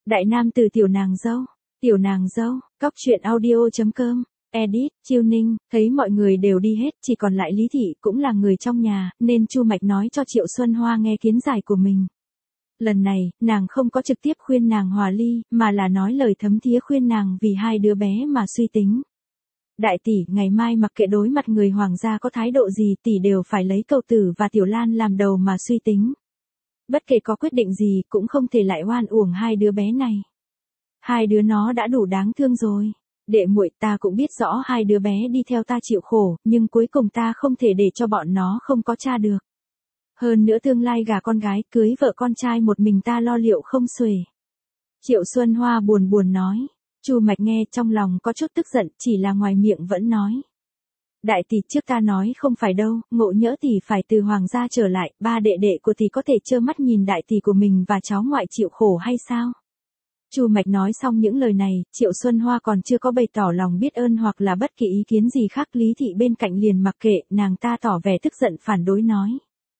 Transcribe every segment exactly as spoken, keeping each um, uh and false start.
Đại nam từ tiểu nàng dâu, tiểu nàng dâu, cóc truyện audio chấm com, edit, Chiêu Ninh, thấy mọi người đều đi hết, chỉ còn lại Lý Thị cũng là người trong nhà, nên Chu Mạch nói cho Triệu Xuân Hoa nghe kiến giải của mình. Lần này, nàng không có trực tiếp khuyên nàng hòa ly, mà là nói lời thấm thía khuyên nàng vì hai đứa bé mà suy tính. Đại tỷ, ngày mai mặc kệ đối mặt người hoàng gia có thái độ gì, tỷ đều phải lấy Cầu Tử và Tiểu Lan làm đầu mà suy tính. Bất kể có quyết định gì, cũng không thể lại oan uổng hai đứa bé này. Hai đứa nó đã đủ đáng thương rồi. Đệ muội, ta cũng biết rõ hai đứa bé đi theo ta chịu khổ, nhưng cuối cùng ta không thể để cho bọn nó không có cha được. Hơn nữa tương lai gả con gái, cưới vợ con trai một mình ta lo liệu không xuể. Triệu Xuân Hoa buồn buồn nói. Chu Mạch nghe trong lòng có chút tức giận, chỉ là ngoài miệng vẫn nói. Đại tỷ, trước ta nói không phải đâu, Ngộ Nhỡ tỷ phải từ hoàng gia trở lại, ba đệ đệ của tỷ có thể trơ mắt nhìn đại tỷ của mình và cháu ngoại chịu khổ hay sao? Chu Mạch nói xong những lời này, Triệu Xuân Hoa còn chưa có bày tỏ lòng biết ơn hoặc là bất kỳ ý kiến gì khác, Lý Thị bên cạnh liền mặc kệ, nàng ta tỏ vẻ tức giận phản đối nói.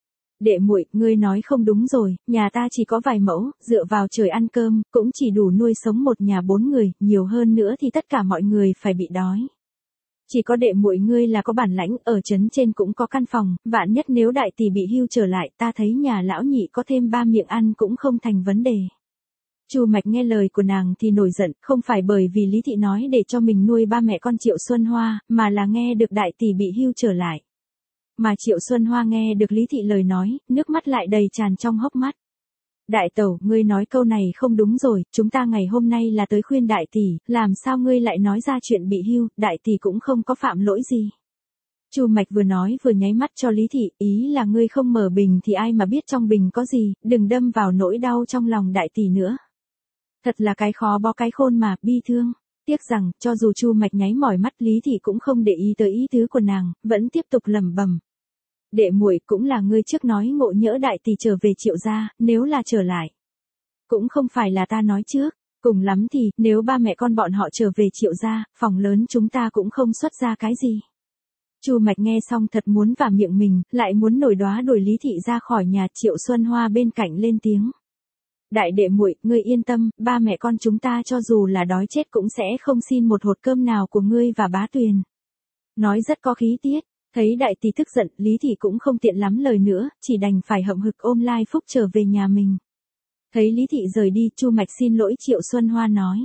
Đệ muội, ngươi nói không đúng rồi, nhà ta chỉ có vài mẫu, dựa vào trời ăn cơm, cũng chỉ đủ nuôi sống một nhà bốn người, nhiều hơn nữa thì tất cả mọi người phải bị đói. Chỉ có đệ muội ngươi là có bản lãnh, ở trấn trên cũng có căn phòng, vạn nhất nếu đại tỷ bị hưu trở lại, ta thấy nhà lão nhị có thêm ba miệng ăn cũng không thành vấn đề. Chu Mạch nghe lời của nàng thì nổi giận, không phải bởi vì Lý Thị nói để cho mình nuôi ba mẹ con Triệu Xuân Hoa, mà là nghe được đại tỷ bị hưu trở lại. Mà Triệu Xuân Hoa nghe được Lý Thị lời nói, nước mắt lại đầy tràn trong hốc mắt. Đại tẩu, ngươi nói câu này không đúng rồi, chúng ta ngày hôm nay là tới khuyên đại tỷ, làm sao ngươi lại nói ra chuyện bị hưu, đại tỷ cũng không có phạm lỗi gì. Chu Mạch vừa nói vừa nháy mắt cho Lý Thị, ý là ngươi không mở bình thì ai mà biết trong bình có gì, đừng đâm vào nỗi đau trong lòng đại tỷ nữa. Thật là cái khó bó cái khôn mà, bi thương. Tiếc rằng, cho dù Chu Mạch nháy mỏi mắt, Lý Thị cũng không để ý tới ý tứ của nàng, vẫn tiếp tục lẩm bẩm. Đệ muội, cũng là ngươi trước nói Ngộ Nhỡ đại tỷ trở về Triệu gia, nếu là trở lại. Cũng không phải là ta nói trước, cùng lắm thì, nếu ba mẹ con bọn họ trở về Triệu gia, phòng lớn chúng ta cũng không xuất ra cái gì. Chu Mạch nghe xong thật muốn vả miệng mình, lại muốn nổi đóa đuổi Lý Thị ra khỏi nhà. Triệu Xuân Hoa bên cạnh lên tiếng. Đại đệ muội, ngươi yên tâm, ba mẹ con chúng ta cho dù là đói chết cũng sẽ không xin một hột cơm nào của ngươi và Bá Tuyền. Nói rất có khí tiết, thấy đại tỷ tức giận, Lý Thị cũng không tiện lắm lời nữa, chỉ đành phải hậm hực ôm Lai Phúc trở về nhà mình. Thấy Lý Thị rời đi, Chu Mạch xin lỗi Triệu Xuân Hoa nói.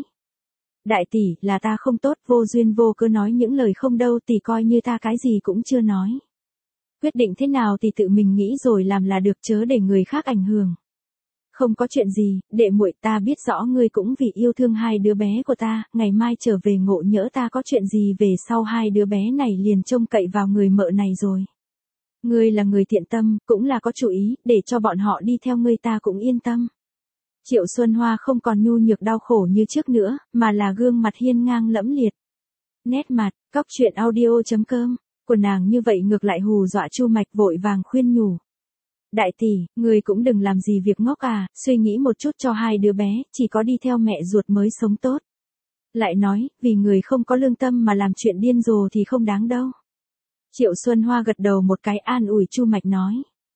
Đại tỷ, là ta không tốt, vô duyên vô cớ nói những lời không đâu, tỷ coi như ta cái gì cũng chưa nói. Quyết định thế nào thì tự mình nghĩ rồi làm là được, chớ để người khác ảnh hưởng. Không có chuyện gì, đệ muội, ta biết rõ ngươi cũng vì yêu thương hai đứa bé của ta, ngày mai trở về Ngộ Nhỡ ta có chuyện gì về sau hai đứa bé này liền trông cậy vào người mợ này rồi. Ngươi là người thiện tâm, cũng là có chủ ý, để cho bọn họ đi theo ngươi ta cũng yên tâm. Triệu Xuân Hoa không còn nhu nhược đau khổ như trước nữa, mà là gương mặt hiên ngang lẫm liệt. Nét mặt, cóc truyện audio chấm com, của nàng như vậy ngược lại hù dọa Chu Mạch vội vàng khuyên nhủ. Đại tỷ, người cũng đừng làm gì việc ngốc à, suy nghĩ một chút cho hai đứa bé, chỉ có đi theo mẹ ruột mới sống tốt. Lại nói, vì người không có lương tâm mà làm chuyện điên rồ thì không đáng đâu. Triệu Xuân Hoa gật đầu một cái an ủi Chu Mạch nói.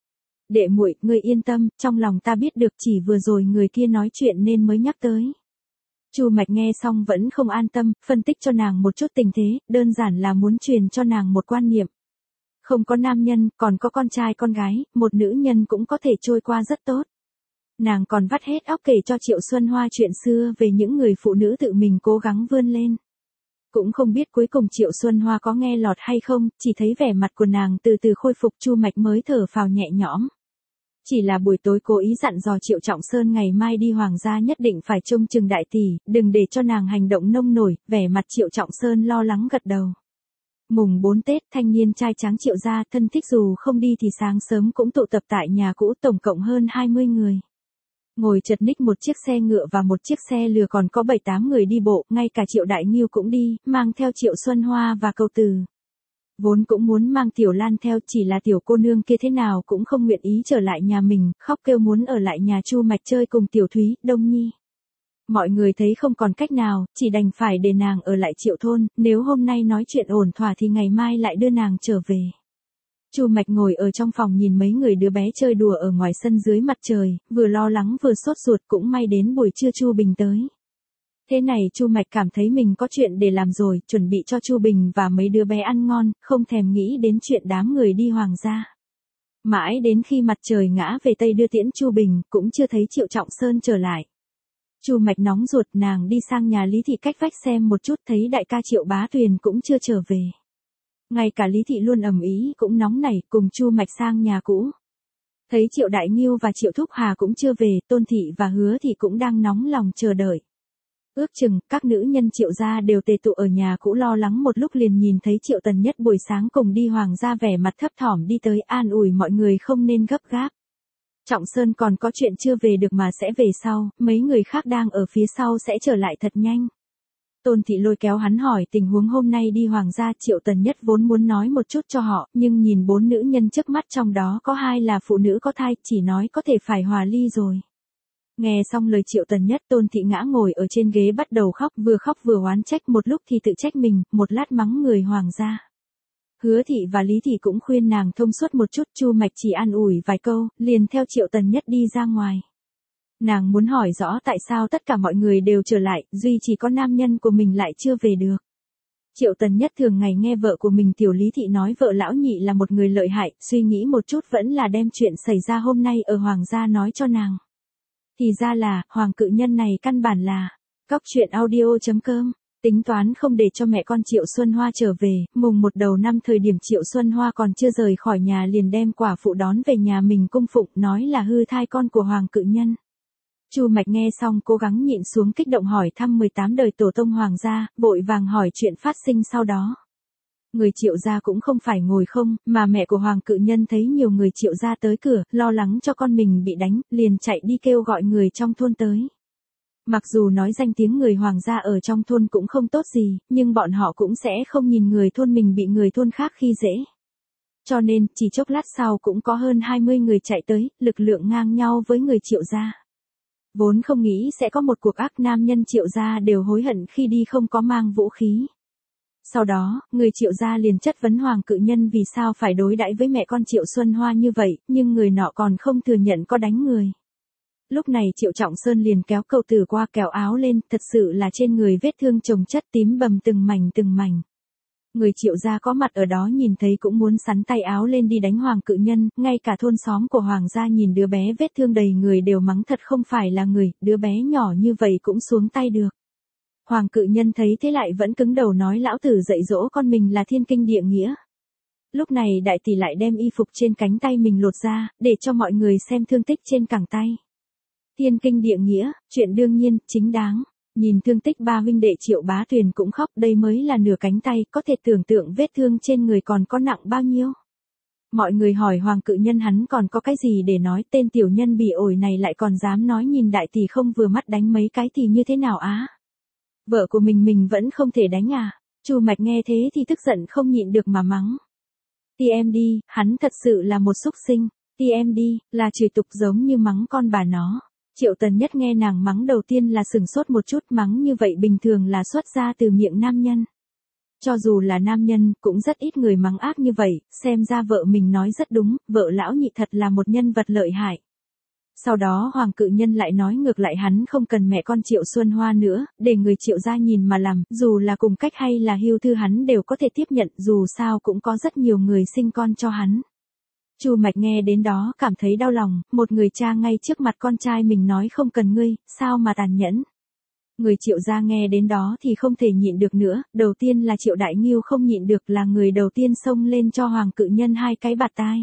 Đệ muội, ngươi yên tâm, trong lòng ta biết được, chỉ vừa rồi người kia nói chuyện nên mới nhắc tới. Chu Mạch nghe xong vẫn không an tâm, phân tích cho nàng một chút tình thế, đơn giản là muốn truyền cho nàng một quan niệm. Không có nam nhân, còn có con trai con gái, một nữ nhân cũng có thể trôi qua rất tốt. Nàng còn vắt hết óc kể cho Triệu Xuân Hoa chuyện xưa về những người phụ nữ tự mình cố gắng vươn lên. Cũng không biết cuối cùng Triệu Xuân Hoa có nghe lọt hay không, chỉ thấy vẻ mặt của nàng từ từ khôi phục, Chu Mạch mới thở phào nhẹ nhõm. Chỉ là buổi tối cố ý dặn dò Triệu Trọng Sơn ngày mai đi hoàng gia nhất định phải trông chừng đại tỷ, đừng để cho nàng hành động nông nổi, vẻ mặt Triệu Trọng Sơn lo lắng gật đầu. Mùng bốn Tết, thanh niên trai tráng Triệu gia thân thích dù không đi thì sáng sớm cũng tụ tập tại nhà cũ, tổng cộng hơn hai mươi người. Ngồi chật ních một chiếc xe ngựa và một chiếc xe lừa, còn có bảy tám người đi bộ, ngay cả Triệu Đại Nghiêu cũng đi, mang theo Triệu Xuân Hoa và Cầu Tử. Vốn cũng muốn mang Tiểu Lan theo, chỉ là tiểu cô nương kia thế nào cũng không nguyện ý trở lại nhà mình, khóc kêu muốn ở lại nhà Chu Mạch chơi cùng Tiểu Thúy, Đông Nhi. Mọi người thấy không còn cách nào, chỉ đành phải để nàng ở lại Triệu thôn, nếu hôm nay nói chuyện ổn thỏa thì ngày mai lại đưa nàng trở về. Chu Mạch ngồi ở trong phòng nhìn mấy người đứa bé chơi đùa ở ngoài sân dưới mặt trời, vừa lo lắng vừa sốt ruột, cũng may đến buổi trưa Chu Bình tới. Thế này Chu Mạch cảm thấy mình có chuyện để làm rồi, chuẩn bị cho Chu Bình và mấy đứa bé ăn ngon, không thèm nghĩ đến chuyện đám người đi Hoàng gia. Mãi đến khi mặt trời ngã về Tây đưa tiễn Chu Bình, cũng chưa thấy Triệu Trọng Sơn trở lại. Chu Mạch nóng ruột, nàng đi sang nhà Lý Thị cách vách xem một chút, thấy đại ca Triệu Bá Tuyền cũng chưa trở về. Ngay cả Lý Thị luôn ầm ĩ cũng nóng nảy, cùng Chu Mạch sang nhà cũ. Thấy Triệu Đại Nghiêu và Triệu Thúc Hà cũng chưa về, Tôn Thị và Hứa Thị cũng đang nóng lòng chờ đợi. Ước chừng, các nữ nhân Triệu gia đều tề tụ ở nhà cũ lo lắng, một lúc liền nhìn thấy Triệu Tần Nhất buổi sáng cùng đi Hoàng gia vẻ mặt thấp thỏm đi tới an ủi mọi người không nên gấp gáp. Trọng Sơn còn có chuyện chưa về được mà sẽ về sau, mấy người khác đang ở phía sau sẽ trở lại thật nhanh. Tôn Thị lôi kéo hắn hỏi tình huống hôm nay đi Hoàng gia. Triệu Tần Nhất vốn muốn nói một chút cho họ, nhưng nhìn bốn nữ nhân trước mắt trong đó có hai là phụ nữ có thai, chỉ nói có thể phải hòa ly rồi. Nghe xong lời Triệu Tần Nhất, Tôn Thị ngã ngồi ở trên ghế bắt đầu khóc, vừa khóc vừa oán trách, một lúc thì tự trách mình, một lát mắng người Hoàng gia. Hứa Thị và Lý Thị cũng khuyên nàng thông suốt một chút, Chu Mạch chỉ an ủi vài câu, liền theo Triệu Tần Nhất đi ra ngoài. Nàng muốn hỏi rõ tại sao tất cả mọi người đều trở lại, duy chỉ có nam nhân của mình lại chưa về được. Triệu Tần Nhất thường ngày nghe vợ của mình Tiểu Lý Thị nói vợ lão nhị là một người lợi hại, suy nghĩ một chút vẫn là đem chuyện xảy ra hôm nay ở Hoàng gia nói cho nàng. Thì ra là, Hoàng cự nhân này căn bản là, cóc truyện audio chấm com, tính toán không để cho mẹ con Triệu Xuân Hoa trở về, mùng một đầu năm thời điểm Triệu Xuân Hoa còn chưa rời khỏi nhà liền đem quả phụ đón về nhà mình cung phụng, nói là hư thai con của Hoàng cự nhân. Chu Mạch nghe xong cố gắng nhịn xuống kích động hỏi thăm mười tám đời tổ tông Hoàng gia, vội vàng hỏi chuyện phát sinh sau đó. Người Triệu gia cũng không phải ngồi không, mà mẹ của Hoàng cự nhân thấy nhiều người Triệu gia tới cửa, lo lắng cho con mình bị đánh, liền chạy đi kêu gọi người trong thôn tới. Mặc dù nói danh tiếng người Hoàng gia ở trong thôn cũng không tốt gì, nhưng bọn họ cũng sẽ không nhìn người thôn mình bị người thôn khác khi dễ. Cho nên, chỉ chốc lát sau cũng có hơn hai mươi người chạy tới, lực lượng ngang nhau với người Triệu gia. Vốn không nghĩ sẽ có một cuộc ác, nam nhân Triệu gia đều hối hận khi đi không có mang vũ khí. Sau đó, người Triệu gia liền chất vấn Hoàng cự nhân vì sao phải đối đãi với mẹ con Triệu Xuân Hoa như vậy, nhưng người nọ còn không thừa nhận có đánh người. Lúc này Triệu Trọng Sơn liền kéo cậu tử qua kéo áo lên, thật sự là trên người vết thương chồng chất tím bầm từng mảnh từng mảnh. Người Triệu gia có mặt ở đó nhìn thấy cũng muốn sắn tay áo lên đi đánh Hoàng cự nhân, ngay cả thôn xóm của Hoàng gia nhìn đứa bé vết thương đầy người đều mắng thật không phải là người, đứa bé nhỏ như vậy cũng xuống tay được. Hoàng cự nhân thấy thế lại vẫn cứng đầu nói lão tử dạy dỗ con mình là thiên kinh địa nghĩa. Lúc này đại tỷ lại đem y phục trên cánh tay mình lột ra, để cho mọi người xem thương tích trên cẳng tay. Thiên kinh địa nghĩa, chuyện đương nhiên, chính đáng. Nhìn thương tích ba huynh đệ Triệu Bá Tuyền cũng khóc, đây mới là nửa cánh tay, có thể tưởng tượng vết thương trên người còn có nặng bao nhiêu. Mọi người hỏi Hoàng cự nhân hắn còn có cái gì để nói, tên tiểu nhân bỉ ổi này lại còn dám nói nhìn đại tỷ không vừa mắt đánh mấy cái thì như thế nào á? Vợ của mình mình vẫn không thể đánh à? Chu Mạch nghe thế thì tức giận không nhịn được mà mắng. Ti em đi, hắn thật sự là một xúc sinh, ti em đi, là chửi tục giống như mắng con bà nó. Triệu Tần Nhất nghe nàng mắng đầu tiên là sừng sốt một chút, mắng như vậy bình thường là xuất ra từ miệng nam nhân. Cho dù là nam nhân, cũng rất ít người mắng ác như vậy, xem ra vợ mình nói rất đúng, vợ lão nhị thật là một nhân vật lợi hại. Sau đó Hoàng cự nhân lại nói ngược lại hắn không cần mẹ con Triệu Xuân Hoa nữa, để người Triệu gia nhìn mà làm, dù là cùng cách hay là hưu thư hắn đều có thể tiếp nhận, dù sao cũng có rất nhiều người sinh con cho hắn. Chu Mạch nghe đến đó cảm thấy đau lòng, một người cha ngay trước mặt con trai mình nói không cần ngươi, sao mà tàn nhẫn. Người Triệu gia nghe đến đó thì không thể nhịn được nữa, đầu tiên là Triệu Đại Nghiêu không nhịn được, là người đầu tiên xông lên cho Hoàng cự nhân hai cái bạt tai.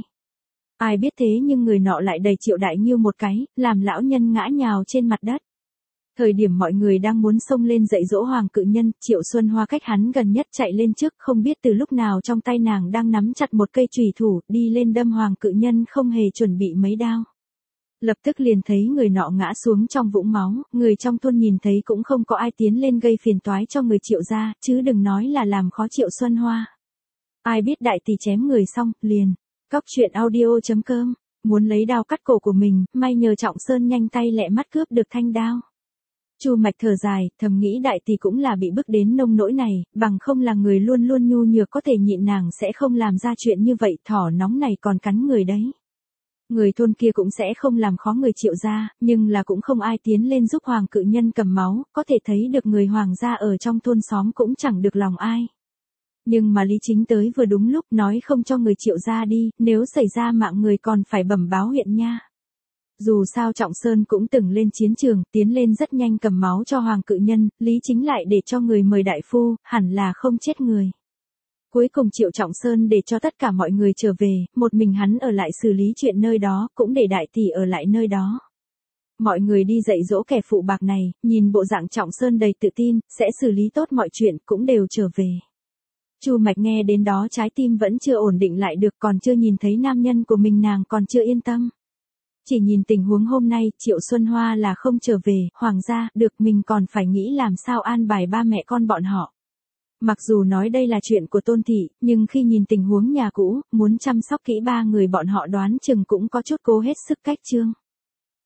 Ai biết thế nhưng người nọ lại đẩy Triệu Đại Nghiêu một cái, làm lão nhân ngã nhào trên mặt đất. Thời điểm mọi người đang muốn xông lên dạy dỗ Hoàng cự nhân, Triệu Xuân Hoa cách hắn gần nhất chạy lên trước, không biết từ lúc nào trong tay nàng đang nắm chặt một cây chùy thủ, đi lên đâm Hoàng cự nhân không hề chuẩn bị mấy đao. Lập tức liền thấy người nọ ngã xuống trong vũng máu, người trong thôn nhìn thấy cũng không có ai tiến lên gây phiền toái cho người Triệu gia, chứ đừng nói là làm khó Triệu Xuân Hoa. Ai biết đại tỷ chém người xong, liền, cóc truyện audio chấm com, muốn lấy đao cắt cổ của mình, may nhờ Trọng Sơn nhanh tay lẹ mắt cướp được thanh đao. Chu Mạch thở dài, thầm nghĩ đại tỷ cũng là bị bức đến nông nỗi này, bằng không là người luôn luôn nhu nhược có thể nhịn nàng sẽ không làm ra chuyện như vậy, thỏ nóng này còn cắn người đấy. Người thôn kia cũng sẽ không làm khó người Triệu gia, nhưng là cũng không ai tiến lên giúp Hoàng cự nhân cầm máu, có thể thấy được người Hoàng gia ở trong thôn xóm cũng chẳng được lòng ai. Nhưng mà Lý Chính tới vừa đúng lúc, nói không cho người Triệu gia đi, nếu xảy ra mạng người còn phải bẩm báo huyện nha. Dù sao Trọng Sơn cũng từng lên chiến trường, tiến lên rất nhanh cầm máu cho Hoàng cự nhân, Lý Chính lại để cho người mời đại phu, hẳn là không chết người. Cuối cùng Triệu Trọng Sơn để cho tất cả mọi người trở về, một mình hắn ở lại xử lý chuyện nơi đó, cũng để đại tỷ ở lại nơi đó. Mọi người đi dạy dỗ kẻ phụ bạc này, nhìn bộ dạng Trọng Sơn đầy tự tin, sẽ xử lý tốt mọi chuyện, cũng đều trở về. Chu Mạch nghe đến đó trái tim vẫn chưa ổn định lại được, còn chưa nhìn thấy nam nhân của mình nàng còn chưa yên tâm. Chỉ nhìn tình huống hôm nay, Triệu Xuân Hoa là không trở về, Hoàng gia, được mình còn phải nghĩ làm sao an bài ba mẹ con bọn họ. Mặc dù nói đây là chuyện của Tôn thị, nhưng khi nhìn tình huống nhà cũ, muốn chăm sóc kỹ ba người bọn họ đoán chừng cũng có chút cố hết sức cách trương.